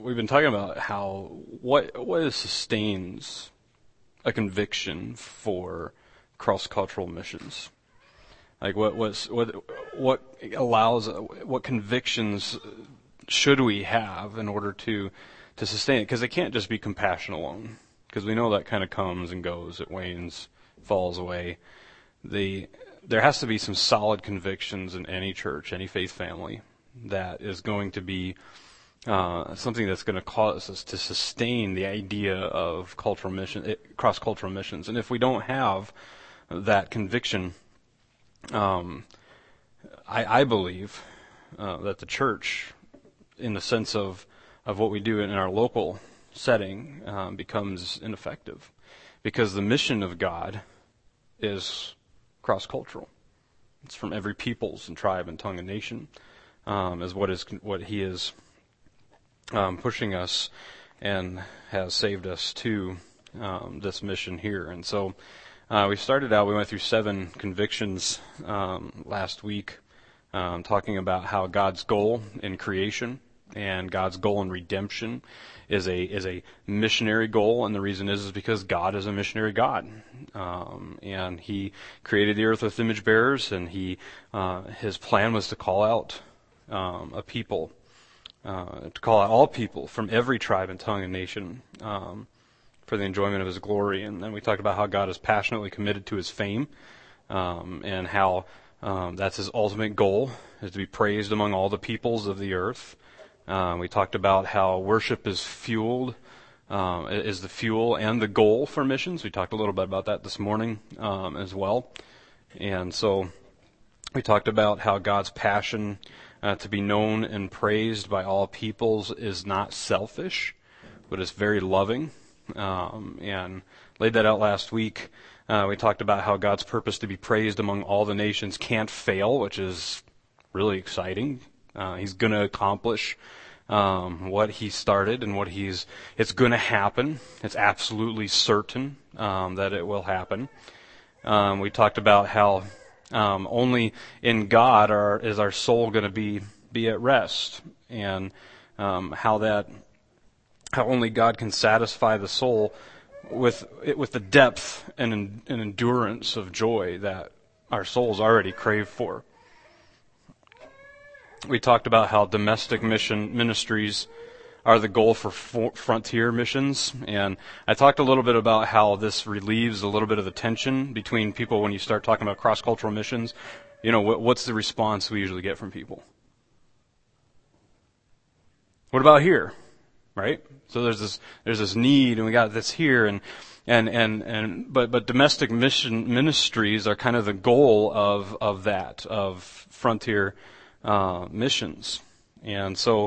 we've been talking about how what sustains a conviction for cross-cultural missions. Like what allows, what convictions should we have in order to sustain it? Because it can't just be compassion alone. Because we know that kind of comes and goes, it wanes, falls away. There has to be some solid convictions in any church, any faith family, that is going to be something that's going to cause us to sustain the idea of cross-cultural missions. And if we don't have that conviction, I believe that the church, in the sense of what we do in our local setting, becomes ineffective, because the mission of God is cross-cultural. It's from every peoples and tribe and tongue and nation, is what He is pushing us and has saved us to this mission here. And so we went through 7 convictions last week, talking about how God's goal in creation and God's goal in redemption is a missionary goal, and the reason is because God is a missionary God, and He created the earth with image bearers, and His plan was to call out a people, to call out all people from every tribe and tongue and nation for the enjoyment of His glory. And then we talked about how God is passionately committed to His fame, and how that's His ultimate goal, is to be praised among all the peoples of the earth. We talked about how worship is the fuel and the goal for missions. We talked a little bit about that this morning as well. And so we talked about how God's passion to be known and praised by all peoples is not selfish, but it's very loving, and laid that out last week. We talked about how God's purpose to be praised among all the nations can't fail, which is really exciting. He's going to accomplish what He started, and it's going to happen. It's absolutely certain that it will happen. We talked about how only in God is our soul going to be at rest, and how only God can satisfy the soul with the depth and endurance of joy that our souls already crave for. We talked about how domestic mission ministries are the goal for frontier missions, and I talked a little bit about how this relieves a little bit of the tension between people when you start talking about cross-cultural missions. You know, what's the response we usually get from people? What about here? Right? So there's this need, and we got this here, but domestic mission ministries are kind of the goal of frontier missions. And so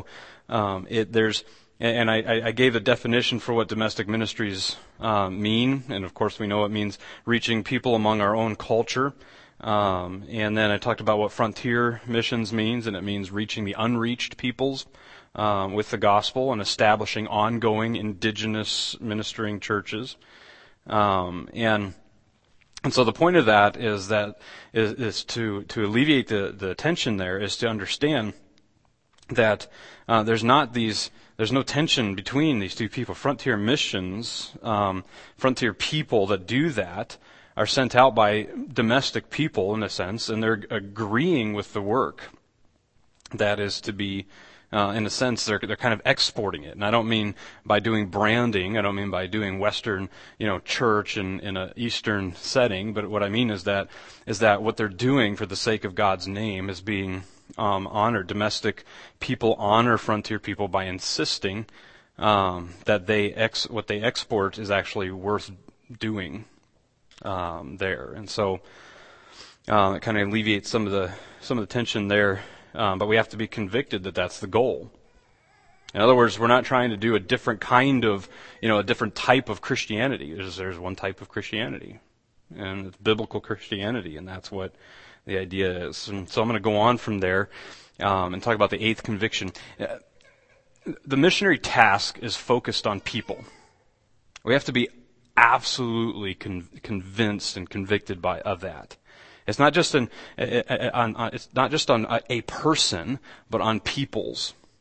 I gave a definition for what domestic ministries mean, and of course we know it means reaching people among our own culture. And then I talked about what frontier missions means, and it means reaching the unreached peoples with the gospel and establishing ongoing indigenous ministering churches. And so the point of that is to alleviate the tension there, is to understand that there's no tension between these two people. Frontier missions, frontier people that do that are sent out by domestic people in a sense, and they're agreeing with the work that is to be. In a sense, they're kind of exporting it, and I don't mean by doing branding. I don't mean by doing Western, church in an Eastern setting. But what I mean is that what they're doing for the sake of God's name is being honored. Domestic people honor frontier people by insisting that what they export is actually worth doing there, and so it kind of alleviates some of the tension there. But we have to be convicted that that's the goal. In other words, we're not trying to do a different kind of, a different type of Christianity. There's one type of Christianity, and it's biblical Christianity, and that's what the idea is. And so I'm going to go on from there and talk about the 8th conviction. The missionary task is focused on people. We have to be absolutely convinced and convicted of that. It's not just on a person, but on peoples.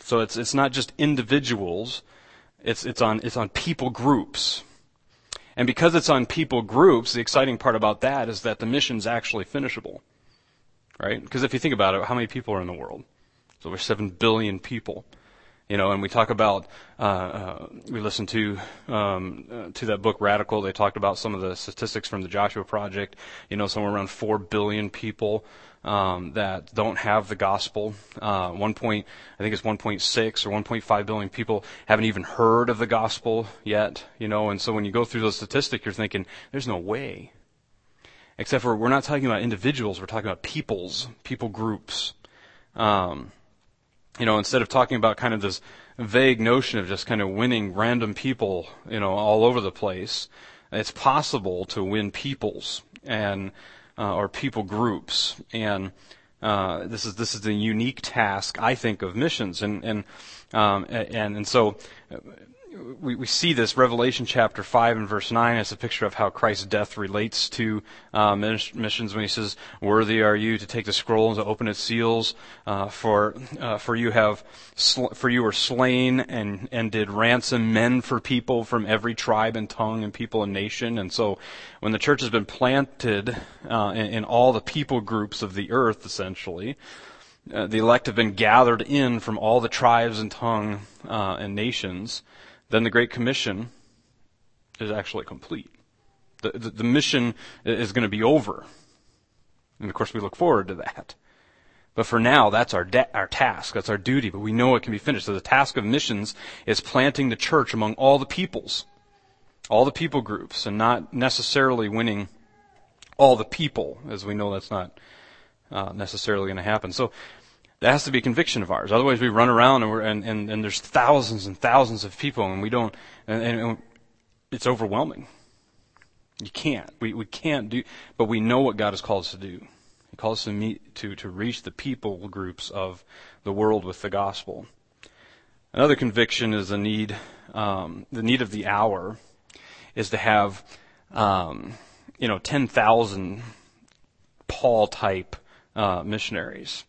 So it's not just individuals, it's on people groups. And because it's on people groups, the exciting part about that is that the mission's actually finishable. Right? Because if you think about it, how many people are in the world? It's over 7 billion people. And we talk about, we listened to that book Radical. They talked about some of the statistics from the Joshua Project. Somewhere around 4 billion people that don't have the gospel. I think it's 1.6 or 1.5 billion people haven't even heard of the gospel yet. And so when you go through those statistics, you're thinking, there's no way. Except for we're not talking about individuals, we're talking about people groups. Instead of talking about kind of this vague notion of just kind of winning random people, all over the place, it's possible to win peoples and or people groups. And this is the unique task, I think, of missions. And so we see this Revelation chapter 5 and verse 9 as a picture of how Christ's death relates to missions when he says, "Worthy are you to take the scroll and to open its seals, for you were slain and did ransom men for people from every tribe and tongue and people and nation." And so when the church has been planted in all the people groups of the earth, essentially, the elect have been gathered in from all the tribes and tongue and nations, then the Great Commission is actually complete. The mission is going to be over. And of course we look forward to that. But for now, that's our task, that's our duty, but we know it can be finished. So the task of missions is planting the church among all the peoples, all the people groups, and not necessarily winning all the people, as we know that's not necessarily going to happen. So that has to be a conviction of ours. Otherwise, we run around and there's thousands and thousands of people, and we don't. And it's overwhelming. You can't. We can't do. But we know what God has called us to do. He calls us to reach the people groups of the world with the gospel. Another conviction is the need of the hour, is to have 10,000 Paul type missionaries.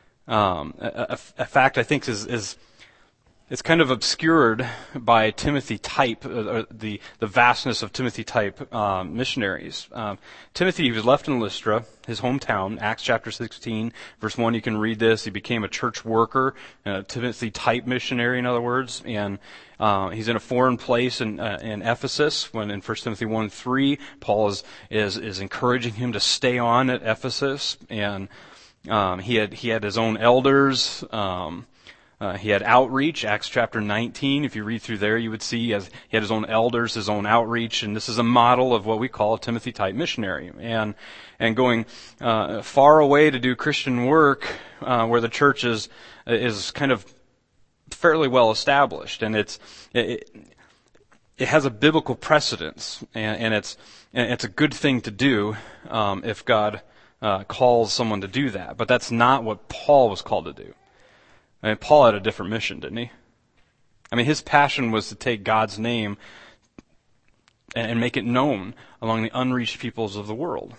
A fact I think is it's kind of obscured by Timothy type, the vastness of Timothy type missionaries. Timothy, he was left in Lystra, his hometown, Acts chapter 16, verse 1. You can read this. He became a church worker, Timothy type missionary, in other words, and he's in a foreign place in Ephesus. When in 1 Timothy 1:3, Paul is encouraging him to stay on at Ephesus, and he had his own elders. He had outreach, Acts chapter 19. If you read through there, you would see he had his own elders, his own outreach, and this is a model of what we call a Timothy-type missionary. And going far away to do Christian work, where the church is kind of fairly well established, and it has a biblical precedence, and it's a good thing to do if God calls someone to do that. But that's not what Paul was called to do. I mean, Paul had a different mission, didn't he? I mean, his passion was to take God's name and make it known among the unreached peoples of the world.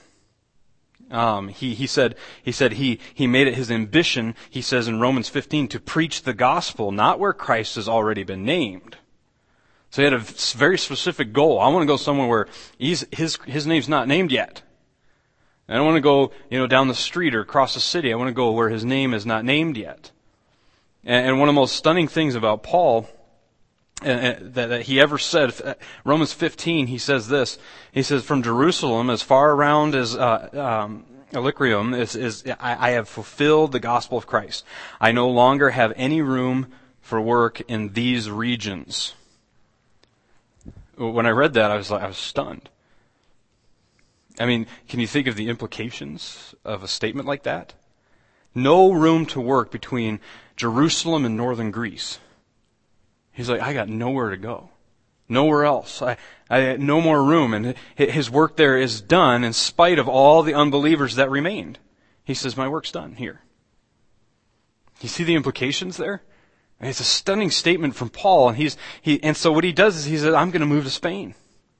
He said he made it his ambition, he says in Romans 15, to preach the gospel, not where Christ has already been named. So he had a very specific goal. I want to go somewhere where his name's not named yet. I don't want to go, down the street or across the city. I want to go where his name is not named yet. And one of the most stunning things about Paul that he ever said, Romans 15, he says this. He says, "From Jerusalem as far around as Illyricum, I have fulfilled the gospel of Christ. I no longer have any room for work in these regions." When I read that, I was stunned. I mean, can you think of the implications of a statement like that? No room to work between Jerusalem and northern Greece. He's like, I got nowhere to go. Nowhere else. I no more room. And his work there is done in spite of all the unbelievers that remained. He says, my work's done here. You see the implications there? And it's a stunning statement from Paul. And so what he does is he says, I'm going to move to Spain.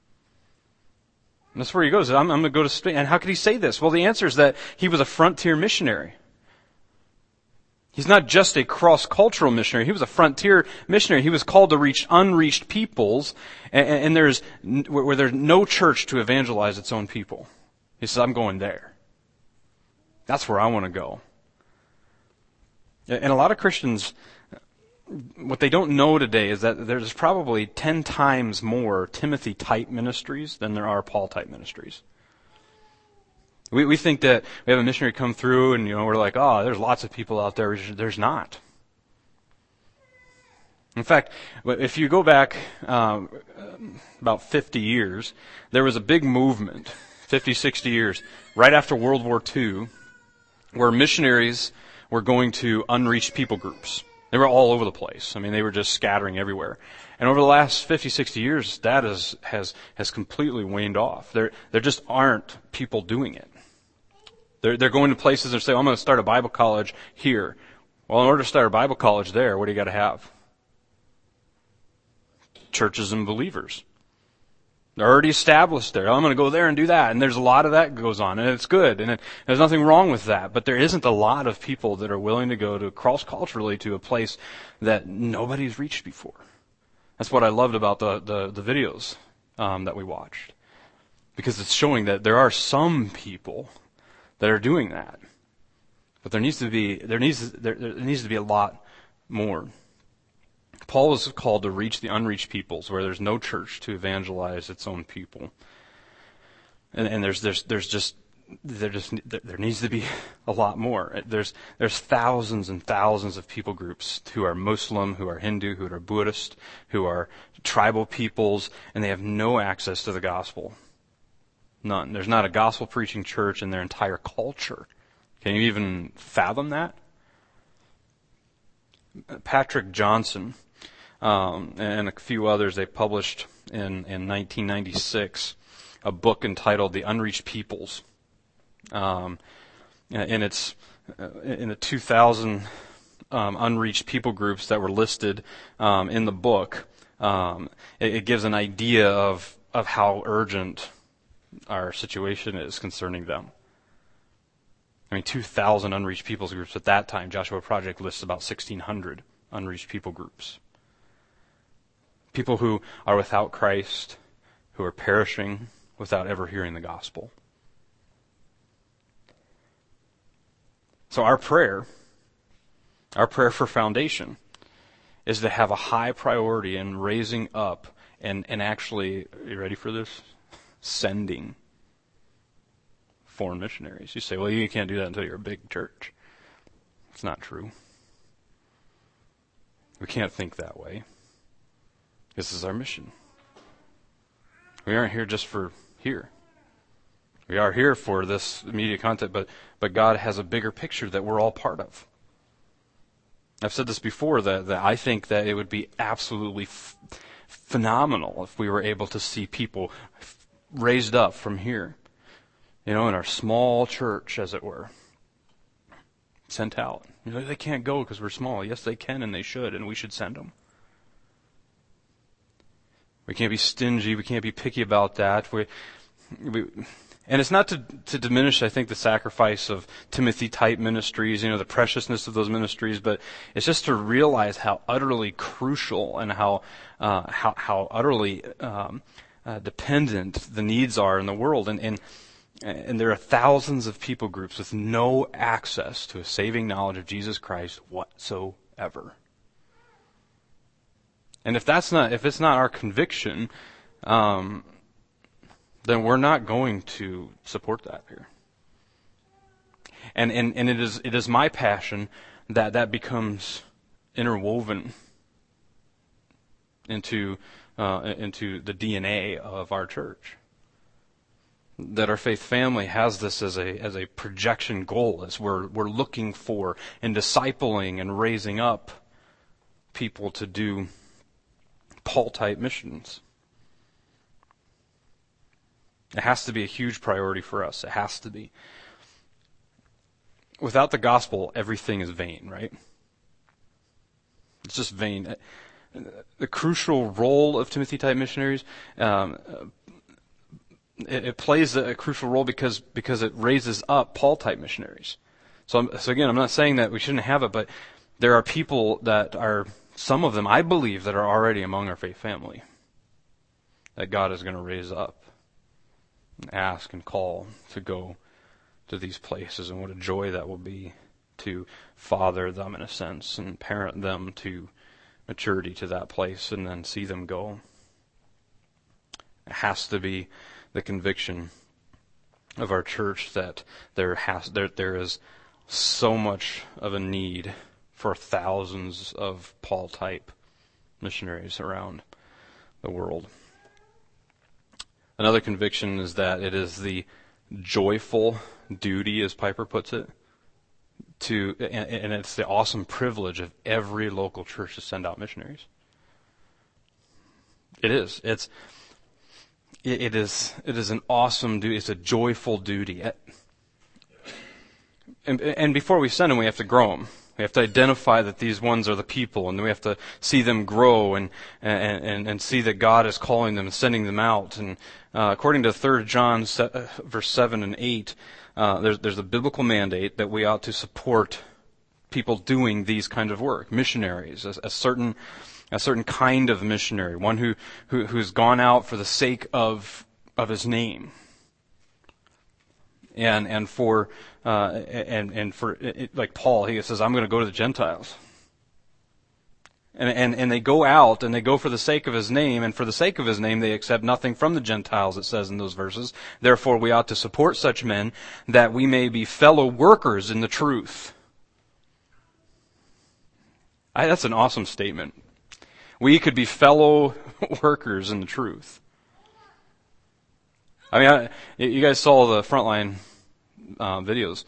And that's where he goes. I'm going to go to Spain. And how could he say this? Well, the answer is that he was a frontier missionary. He's not just a cross-cultural missionary. He was a frontier missionary. He was called to reach unreached peoples, and where there's no church to evangelize its own people. He says, I'm going there. That's where I want to go. And a lot of Christians, what they don't know today is that there's probably 10 times more Timothy-type ministries than there are Paul-type ministries. We think that we have a missionary come through and, we're like, oh, there's lots of people out there. There's not. In fact, if you go back about 50 years, there was a big movement, 50, 60 years, right after World War II, where missionaries were going to unreached people groups. They were all over the place. I mean, they were just scattering everywhere. And over the last 50, 60 years, that has completely waned off. There just aren't people doing it. They're going to places and say, I'm going to start a Bible college here. Well, in order to start a Bible college there, what do you got to have? Churches and believers. They're already established there. I'm going to go there and do that. And there's a lot of that goes on, and it's good. And there's nothing wrong with that. But there isn't a lot of people that are willing to go to cross-culturally to a place that nobody's reached before. That's what I loved about the videos that we watched. Because it's showing that there are some people that are doing that. But there needs to be a lot more. Paul was called to reach the unreached peoples where there's no church to evangelize its own people. And there needs to be a lot more. There's thousands and thousands of people groups who are Muslim, who are Hindu, who are Buddhist, who are tribal peoples, and they have no access to the gospel. None. There's not a gospel preaching church in their entire culture. Can you even fathom that? Patrick Johnson and a few others, they published in 1996 a book entitled The Unreached Peoples. And it's in the 2,000 unreached people groups that were listed in the book. It gives an idea of how urgent our situation is concerning them. I mean, 2,000 unreached peoples groups at that time. Joshua Project lists about 1,600 unreached people groups. People who are without Christ, who are perishing without ever hearing the gospel. So our prayer for Foundation is to have a high priority in raising up and actually, are you ready for this? Sending foreign missionaries. You say, well, you can't do that until you're a big church. It's not true. We can't think that way. This is our mission. We aren't here just for here. We are here for this immediate content, but God has a bigger picture that we're all part of. I've said this before, that I think that it would be absolutely phenomenal if we were able to see people raised up from here, in our small church, as it were, sent out. They can't go because we're small. Yes, they can and they should, and we should send them. We can't be stingy. We can't be picky about that. And it's not to diminish, I think, the sacrifice of Timothy-type ministries, the preciousness of those ministries, but it's just to realize how utterly crucial and how utterly dependent the needs are in the world. And there are thousands of people groups with no access to a saving knowledge of Jesus Christ whatsoever. And if it's not our conviction, then we're not going to support that here. And it is my passion that becomes interwoven into the DNA of our church. That our faith family has this as a projection goal, as we're looking for and discipling and raising up people to do Paul-type missions. It has to be a huge priority for us. It has to be. Without the gospel, everything is vain, right? It's just vain. The crucial role of Timothy-type missionaries, it plays a crucial role because it raises up Paul-type missionaries. So again, I'm not saying that we shouldn't have it, but there are people that are, some of them, I believe, that are already among our faith family that God is going to raise up and ask and call to go to these places, and what a joy that will be to father them in a sense and parent them to maturity to that place and then see them go. It has to be the conviction of our church that there is so much of a need for thousands of Paul-type missionaries around the world. Another conviction is that it is the joyful duty, as Piper puts it, and it's the awesome privilege of every local church to send out missionaries. It is. It is an awesome duty. It's a joyful duty. And before we send them, we have to grow them. We have to identify that these ones are the people, and then we have to see them grow and see that God is calling them and sending them out. And according to 3 John verse 7 and 8, there's a biblical mandate that we ought to support people doing these kinds of work, missionaries, a certain kind of missionary, one who's gone out for the sake of his name, and for like Paul, he says, I'm going to go to the Gentiles. And they go out and they go for the sake of his name, and for the sake of his name they accept nothing from the Gentiles, it says in those verses. Therefore we ought to support such men that we may be fellow workers in the truth. That's an awesome statement. We could be fellow workers in the truth. I mean, you guys saw the Frontline videos.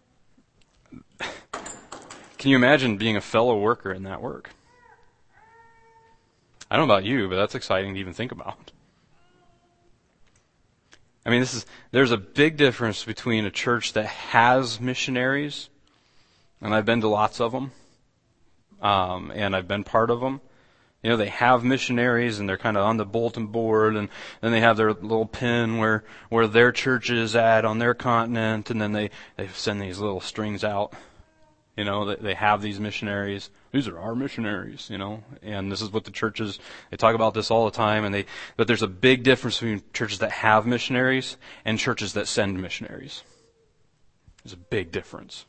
Can you imagine being a fellow worker in that work? I don't know about you, but that's exciting to even think about. I mean, there's a big difference between a church that has missionaries, and I've been to lots of them, and I've been part of them. You know, they have missionaries and they're kind of on the bulletin board, and then they have their little pin where their church is at on their continent, and then they send these little strings out. You know, they have these missionaries. These are our missionaries, you know, and this is what the churches, they talk about this all the time, but there's a big difference between churches that have missionaries and churches that send missionaries. There's a big difference.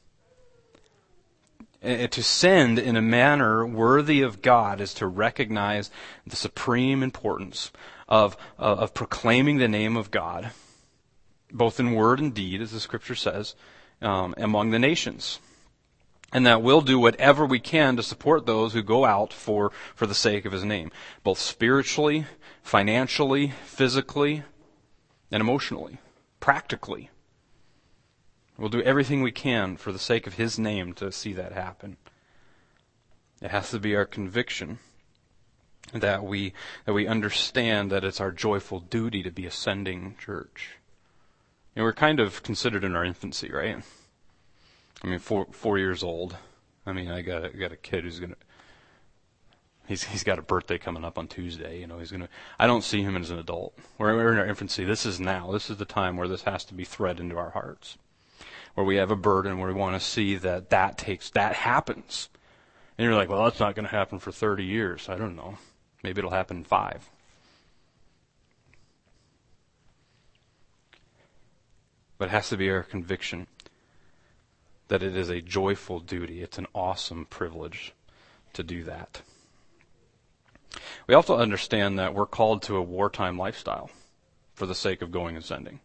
And to send in a manner worthy of God is to recognize the supreme importance of proclaiming the name of God, both in word and deed, as the Scripture says, among the nations. And that we'll do whatever we can to support those who go out for the sake of His name, both spiritually, financially, physically, and emotionally, practically. We'll do everything we can for the sake of His name to see that happen. It has to be our conviction that we understand that it's our joyful duty to be a sending church. You know, we're kind of considered in our infancy, right? I mean, 4 years old. I mean, I got a kid who's he's got a birthday coming up on Tuesday. You know, I don't see him as an adult. We're in our infancy. This is the time where this has to be thread into our hearts, where we have a burden, where we want to see that happens. And you're like, well, that's not going to happen for 30 years. I don't know. Maybe it'll happen in 5. But it has to be our conviction that it is a joyful duty. It's an awesome privilege to do that. We also understand that we're called to a wartime lifestyle for the sake of going and sending.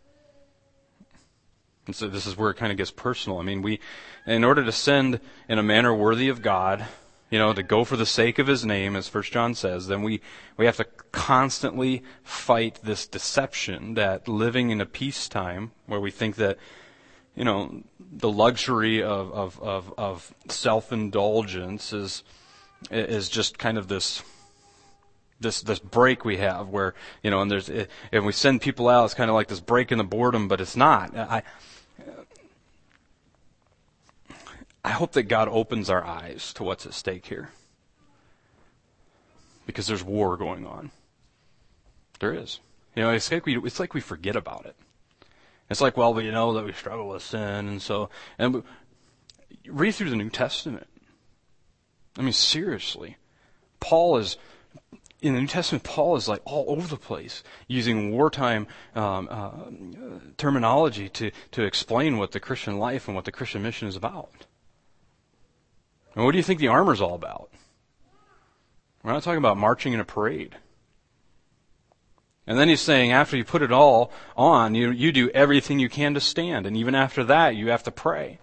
And so this is where it kind of gets personal. I mean, in order to send in a manner worthy of God, you know, to go for the sake of His name, as 1 John says, then we have to constantly fight this deception that living in a peacetime where we think that, you know, the luxury of self-indulgence is just kind of this break we have where, you know, and if we send people out, it's kind of like this break in the boredom, but it's not. I hope that God opens our eyes to what's at stake here, because there's war going on. There is. You know, it's like we forget about it. It's like, well, we know that we struggle with sin, and read through the New Testament. I mean, seriously. In the New Testament, Paul is like all over the place, using wartime terminology to explain what the Christian life and what the Christian mission is about. And what do you think the armor's all about? We're not talking about marching in a parade. And then he's saying after you put it all on, you do everything you can to stand. And even after that, you have to pray.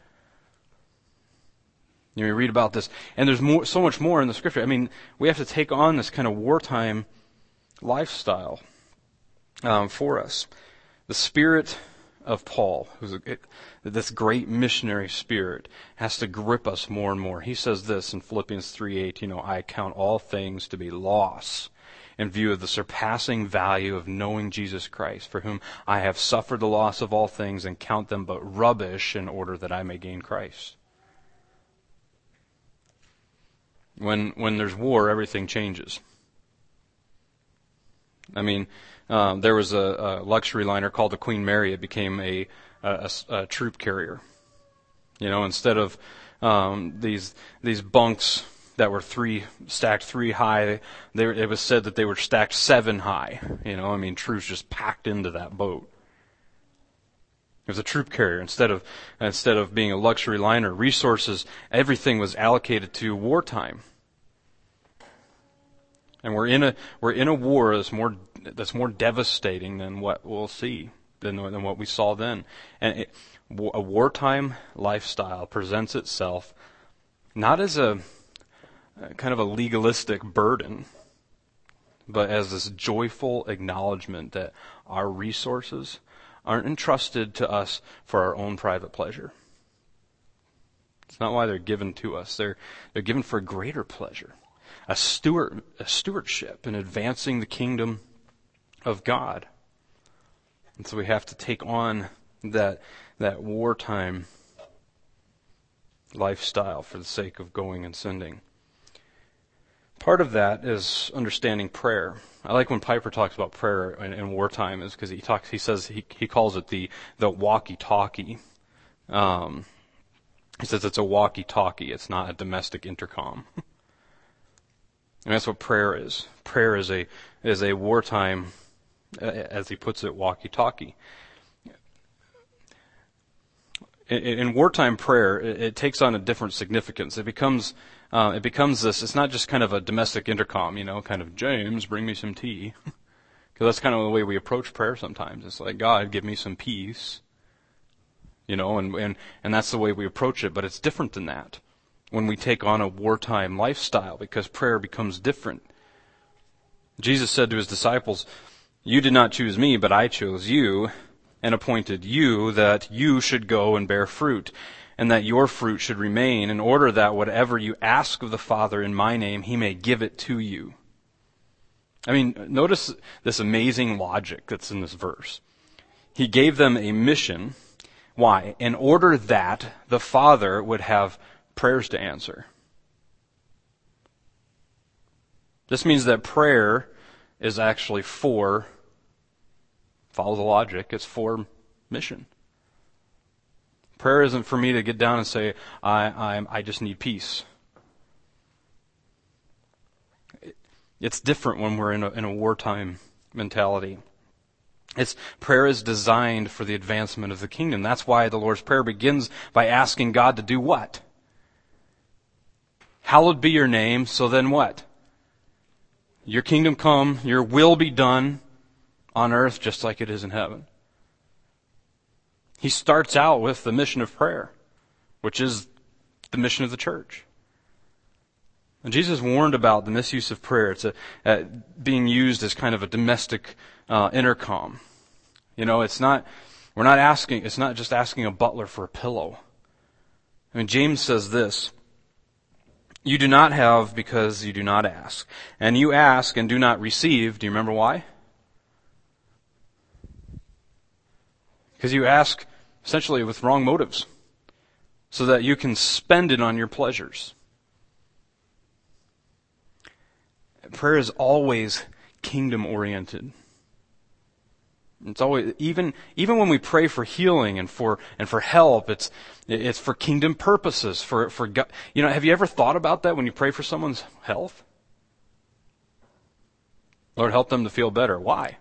You read about this, and there's so much more in the Scripture. I mean, we have to take on this kind of wartime lifestyle for us. The spirit of Paul, this great missionary spirit, has to grip us more and more. He says this in Philippians 3:8, I count all things to be loss in view of the surpassing value of knowing Jesus Christ, for whom I have suffered the loss of all things and count them but rubbish in order that I may gain Christ. When there's war, everything changes. I mean, there was a luxury liner called the Queen Mary. It became a troop carrier. Instead of these bunks that were stacked 3 high, it was said that they were stacked 7 high. Troops just packed into that boat. It was a troop carrier instead of being a luxury liner. Resources, everything was allocated to wartime. And we're in a war that's more devastating than what we'll see than what we saw then. And a wartime lifestyle presents itself not as a kind of a legalistic burden, but as this joyful acknowledgement that our resources aren't entrusted to us for our own private pleasure. It's not why they're given to us. They're given for greater pleasure. A stewardship in advancing the kingdom of God. And so we have to take on that wartime lifestyle for the sake of going and sending. Part of that is understanding prayer. I like when Piper talks about prayer in wartime, is because he says he calls it the walkie-talkie. He says it's a walkie-talkie. It's not a domestic intercom. And that's what prayer is. Prayer is a wartime, as he puts it, walkie-talkie. In wartime prayer, it takes on a different significance. It becomes this. It's not just kind of a domestic intercom, kind of James, bring me some tea, because that's kind of the way we approach prayer sometimes. It's like, God, give me some peace, and that's the way we approach it. But it's different than that when we take on a wartime lifestyle, because prayer becomes different. Jesus said to his disciples, "You did not choose me, but I chose you and appointed you that you should go and bear fruit, and that your fruit should remain, in order that whatever you ask of the Father in my name, he may give it to you." I mean, notice this amazing logic that's in this verse. He gave them a mission. Why? In order that the Father would have prayers to answer. This means that prayer is actually follow the logic, it's for mission. Prayer isn't for me to get down and say, I just need peace. It's different when we're in a wartime mentality. Prayer is designed for the advancement of the kingdom. That's why the Lord's Prayer begins by asking God to do what? Hallowed be your name, so then what? Your kingdom come, your will be done on earth just like it is in heaven. He starts out with the mission of prayer, which is the mission of the church. And Jesus warned about the misuse of prayer. It's being used as kind of a domestic intercom. It's not just asking a butler for a pillow. I mean, James says this: "You do not have because you do not ask. And you ask and do not receive." Do you remember why? Because you ask essentially with wrong motives, so that you can spend it on your pleasures. Prayer is always kingdom-oriented. It's always, even when we pray for healing and for help, it's for kingdom purposes, for God. Have you ever thought about that when you pray for someone's health? Lord, help them to feel better. Why?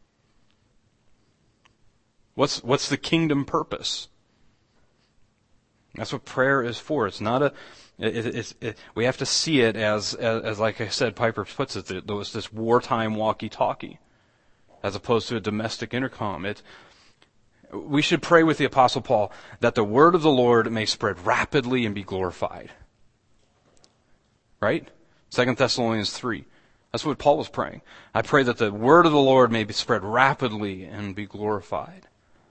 What's the kingdom purpose? That's what prayer is for. It's not we have to see it as like I said, Piper puts it, there was this wartime walkie-talkie, as opposed to a domestic intercom. We should pray with the Apostle Paul that the word of the Lord may spread rapidly and be glorified. Right? 2 Thessalonians 3. That's what Paul was praying. I pray that the word of the Lord may be spread rapidly and be glorified.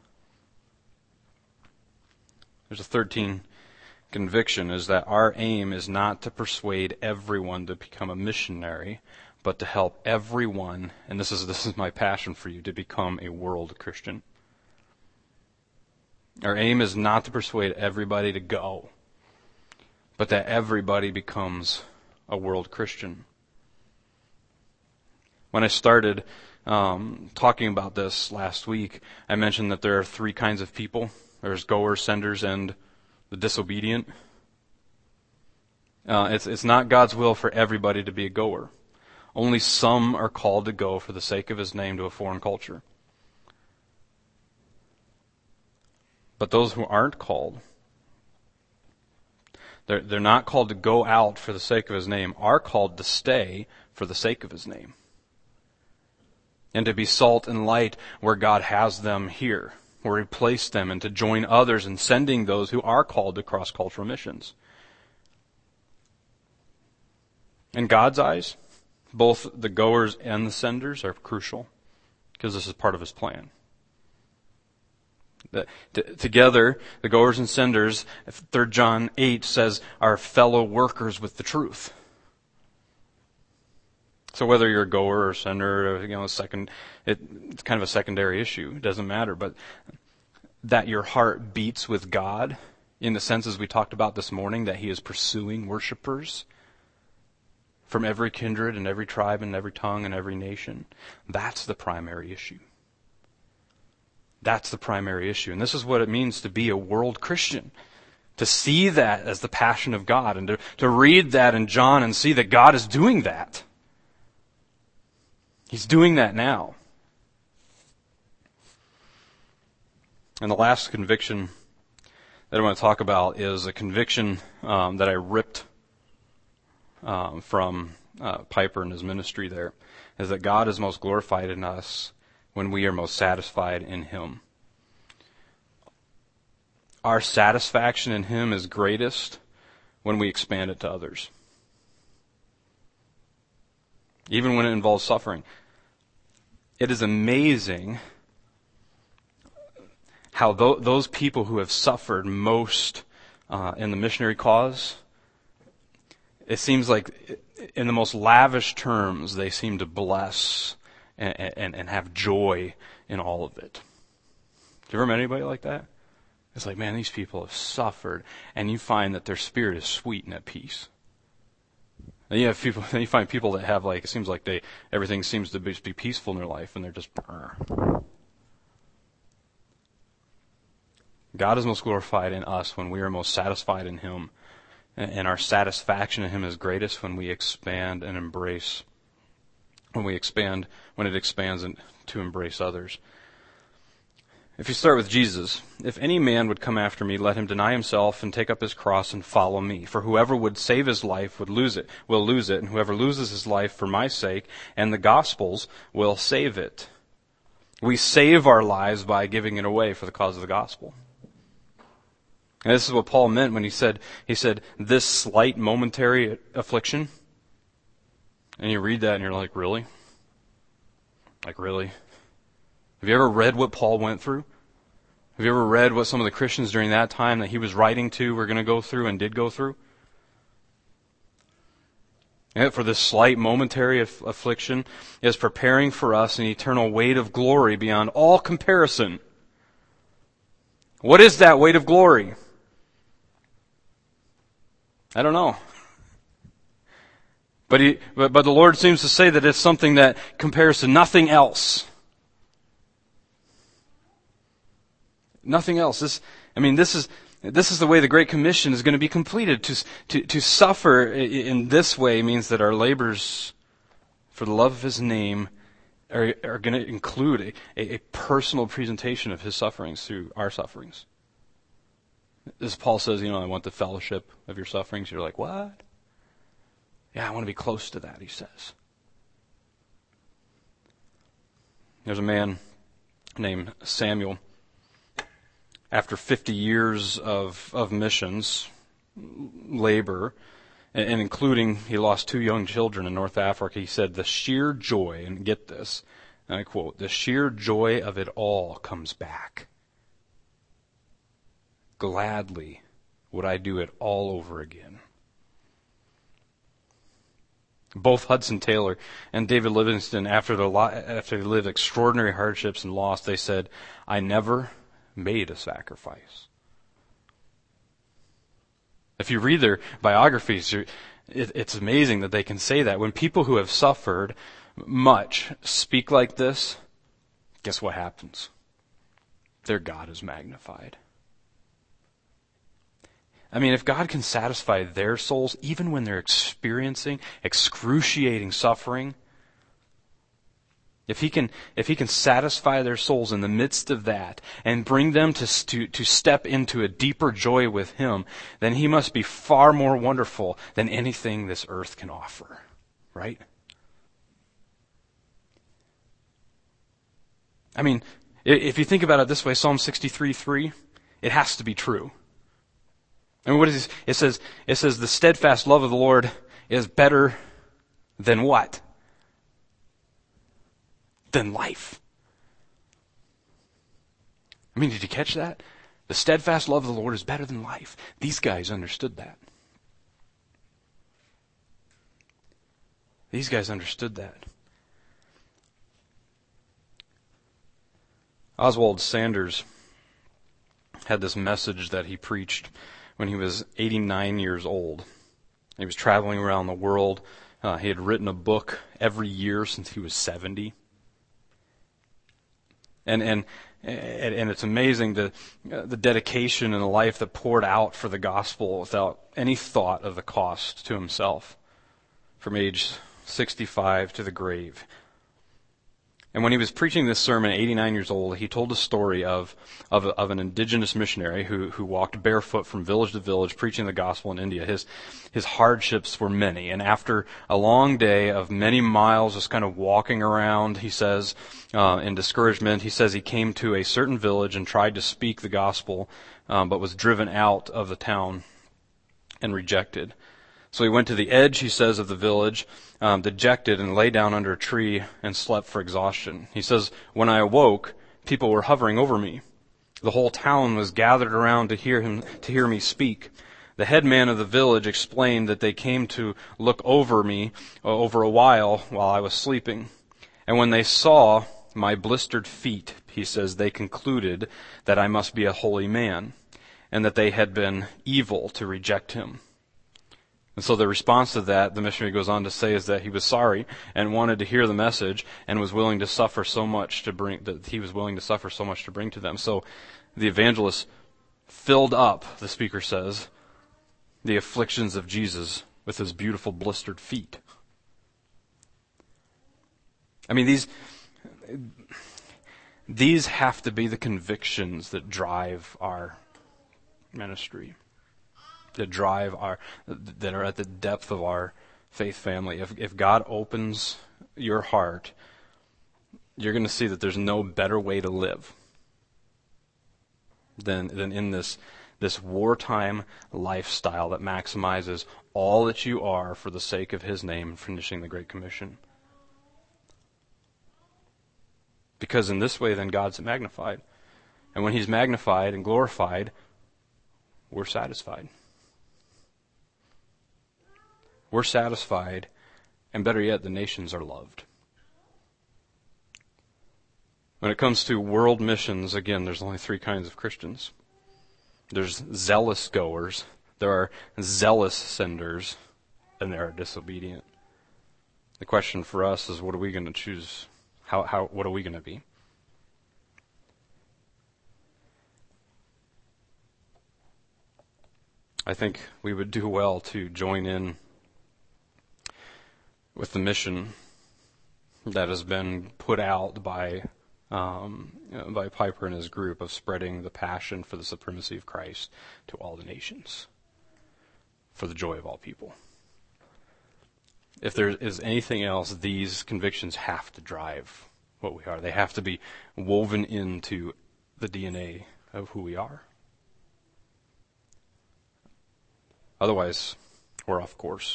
There's a 13 conviction, is that our aim is not to persuade everyone to become a missionary, but to help everyone, and this is my passion for you, to become a world Christian. Our aim is not to persuade everybody to go, but that everybody becomes a world Christian. When I started talking about this last week, I mentioned that there are three kinds of people. There's goers, senders, and the disobedient. It's not God's will for everybody to be a goer. Only some are called to go for the sake of His name to a foreign culture. But those who aren't called, they're not called to go out for the sake of His name, are called to stay for the sake of His name. And to be salt and light where God has them here, where He placed them, and to join others in sending those who are called to cross-cultural missions. In God's eyes, both the goers and the senders are crucial, because this is part of His plan. Together, the goers and senders, 3 John 8 says, are fellow workers with the truth. So whether you're a goer or sender, it's kind of a secondary issue. It doesn't matter. But that your heart beats with God, in the sense as we talked about this morning, that He is pursuing worshipers from every kindred and every tribe and every tongue and every nation. That's the primary issue. That's the primary issue. And this is what it means to be a world Christian. To see that as the passion of God, and to read that in John and see that God is doing that. He's doing that now. And the last conviction that I want to talk about is a conviction that I ripped from Piper and his ministry there, is that God is most glorified in us when we are most satisfied in Him. Our satisfaction in Him is greatest when we expand it to others. Even when it involves suffering. It is amazing how those people who have suffered most in the missionary cause, it seems like in the most lavish terms they seem to bless and have joy in all of it. Do you ever met anybody like that? It's like, man, these people have suffered, and you find that their spirit is sweet and at peace. And you find people that have, like, it seems like everything seems to be peaceful in their life, and they're just. God is most glorified in us when we are most satisfied in Him, and our satisfaction in Him is greatest when we expand and embrace. When it expands to embrace others. If you start with Jesus, if any man would come after me, let him deny himself and take up his cross and follow me. For whoever would save his life will lose it, and whoever loses his life for my sake and the gospel's will save it. We save our lives by giving it away for the cause of the gospel. And this is what Paul meant when he said, this slight momentary affliction. And you read that and you're like, really? Like, really? Have you ever read what Paul went through? Have you ever read what some of the Christians during that time that he was writing to were going to go through and did go through? And for this slight momentary affliction is preparing for us an eternal weight of glory beyond all comparison. What is that weight of glory? I don't know. But the Lord seems to say that it's something that compares to nothing else. Nothing else. This is the way the Great Commission is going to be completed. To suffer in this way means that our labors for the love of His name are going to include a personal presentation of His sufferings through our sufferings. As Paul says, I want the fellowship of your sufferings. You're like, what? Yeah, I want to be close to that, he says. There's a man named Samuel. After 50 years of missions, labor, and including, he lost 2 young children in North Africa, he said, the sheer joy, and get this, and I quote, the sheer joy of it all comes back. Gladly would I do it all over again. Both Hudson Taylor and David Livingstone, after they lived extraordinary hardships and loss, they said, I never made a sacrifice. If you read their biographies, it's amazing that they can say that. When people who have suffered much speak like this, guess what happens? Their God is magnified. If God can satisfy their souls, even when they're experiencing excruciating suffering, if He can satisfy their souls in the midst of that and bring them to step into a deeper joy with Him, then He must be far more wonderful than anything this earth can offer. Right? If you think about it this way, Psalm 63:3, it has to be true. What is this? It says the steadfast love of the Lord is better than what? Than life. Did you catch that? The steadfast love of the Lord is better than life. These guys understood that. These guys understood that. Oswald Sanders had this message that he preached when he was 89 years old. He was traveling around the world. He had written a book every year since he was 70. And it's amazing the dedication and the life that poured out for the gospel without any thought of the cost to himself from age 65 to the grave. And when he was preaching this sermon at 89 years old, he told a story of an indigenous missionary who walked barefoot from village to village preaching the gospel in India. His hardships were many, and after a long day of many miles just kind of walking around, he says, in discouragement, he says he came to a certain village and tried to speak the gospel, but was driven out of the town and rejected. So he went to the edge, he says, of the village, dejected, and lay down under a tree and slept for exhaustion. He says, when I awoke, people were hovering over me. The whole town was gathered around to hear me speak. The headman of the village explained that they came to look over me over a while I was sleeping. And when they saw my blistered feet, he says, they concluded that I must be a holy man, and that they had been evil to reject him. And so the response to that, the missionary goes on to say, is that he was sorry and wanted to hear the message and was willing to suffer so much to bring to them. So the evangelist filled up, the speaker says, the afflictions of Jesus with his beautiful blistered feet. These have to be the convictions that drive our ministry. That are at the depth of our faith family. If God opens your heart, you're going to see that there's no better way to live than in this wartime lifestyle that maximizes all that you are for the sake of His name and finishing the Great Commission. Because in this way, then God's magnified. And when He's magnified and glorified, we're satisfied. We're satisfied, and better yet, the nations are loved. When it comes to world missions, again, there's only 3 kinds of Christians. There's zealous goers, there are zealous senders, and there are disobedient. The question for us is, what are we going to choose? What are we going to be? I think we would do well to join in with the mission that has been put out by Piper and his group of spreading the passion for the supremacy of Christ to all the nations, for the joy of all people. If there is anything else, these convictions have to drive what we are. They have to be woven into the DNA of who we are. Otherwise, we're off course.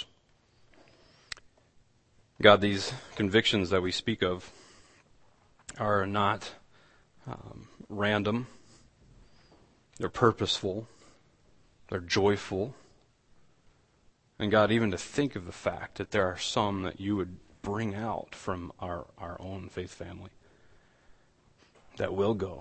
God, these convictions that we speak of are not random. They're purposeful. They're joyful. And God, even to think of the fact that there are some that you would bring out from our own faith family that will go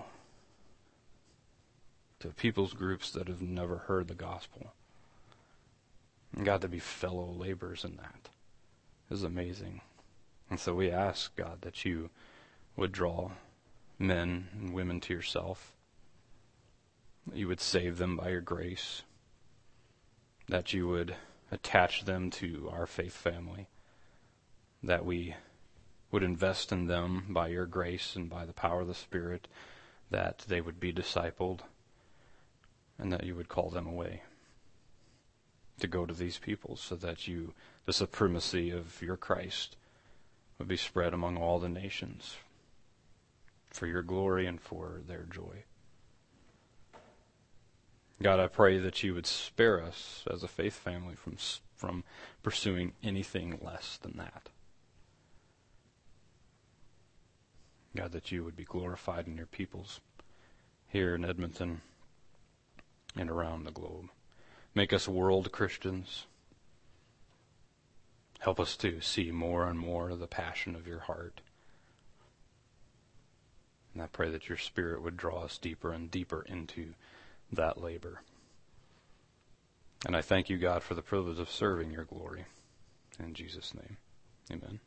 to people's groups that have never heard the gospel. And God, to be fellow laborers in that is amazing. And so we ask, God, that you would draw men and women to yourself, that you would save them by your grace, that you would attach them to our faith family, that we would invest in them by your grace and by the power of the Spirit, that they would be discipled, and that you would call them away to go to these people so that the supremacy of your Christ would be spread among all the nations for your glory and for their joy. God, I pray that you would spare us as a faith family from pursuing anything less than that. God, that you would be glorified in your peoples here in Edmonton and around the globe. Make us world Christians. Help us to see more and more of the passion of your heart. And I pray that your Spirit would draw us deeper and deeper into that labor. And I thank you, God, for the privilege of serving your glory. In Jesus' name, amen.